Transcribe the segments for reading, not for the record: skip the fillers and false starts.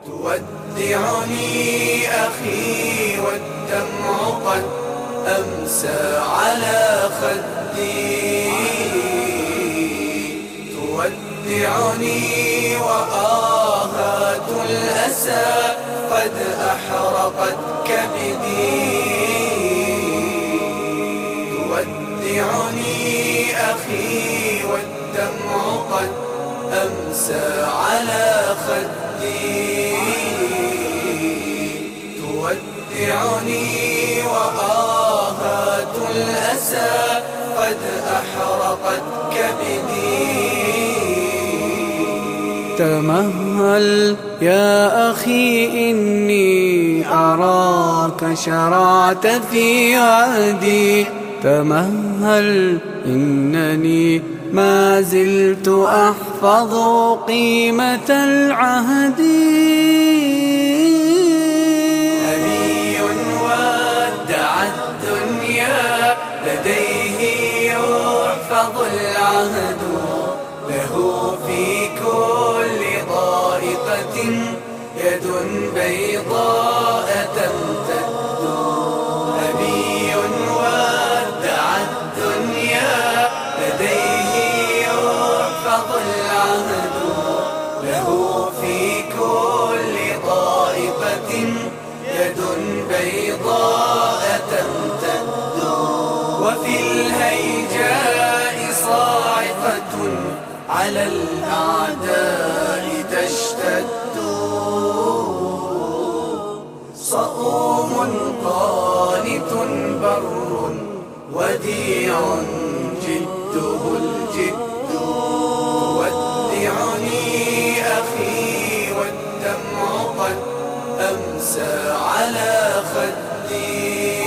تودعني أخي والدمع قد أمسى على خدي، تودعني وآهات الأسى قد أحرقت كبدي، تودعني أخي والدمع قد أمسى على خدي، تودعني وآهات الأسى قد أحرقت كبدي. تمهل يا أخي إني أراك شرعت في عهدي، تمهل إنني ما زلت أحفظ قيمة العهد. نبي ودع الدنيا لديه يحفظ العهد، له في كل ضائقة يد بيضاء تمتد. نبي ودع الدنيا لديه يحفظ العهد، له في كل ضائقة يد بيضاء تمتد، وفي الهيجاء صاعقة على الأعداء تشتد. صؤوم قانت بر وديع جده الجد، تودعني أخي والدمع قد أمسى على خدي،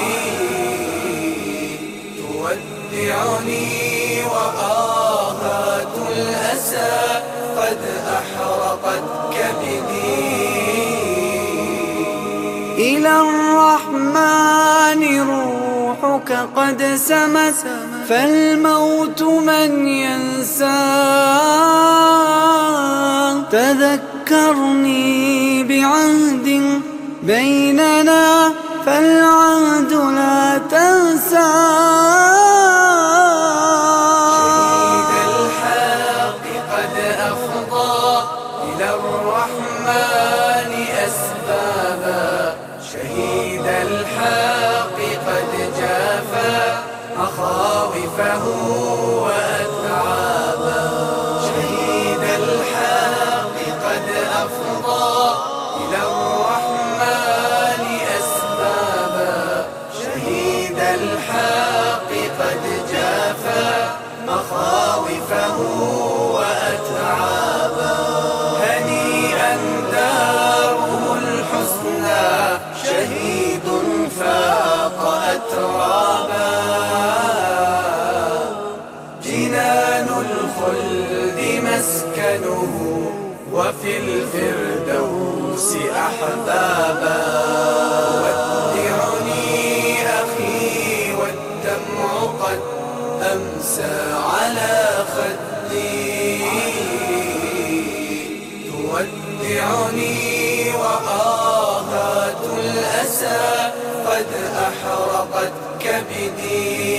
تودعني وآهات الأسى قد أحرقت كبدي. إلى الرحمن روحك قد سمت، فالموت من ينسى. تذكرني بعهد بيننا فالعهد لا تنسى. شهيد الحق قد أفضى إلى الرحمن أسبابا، شهيد الحق قد جافى مخاوفه وأتعابا، شهيد الحق قد أفضى إلى الرحمن أسبابا، شهيد الحق قد جافى مخاوفه وأتعابا. هنيئا داره الحسنى شهيد فاق أترابا، جنان الخلد مسكنه وفي الفردوس أحبابا. ودعني أخي والدمع قد أمسى على خدي، تودعني وآهات الأسى قد أحرقت كبدي.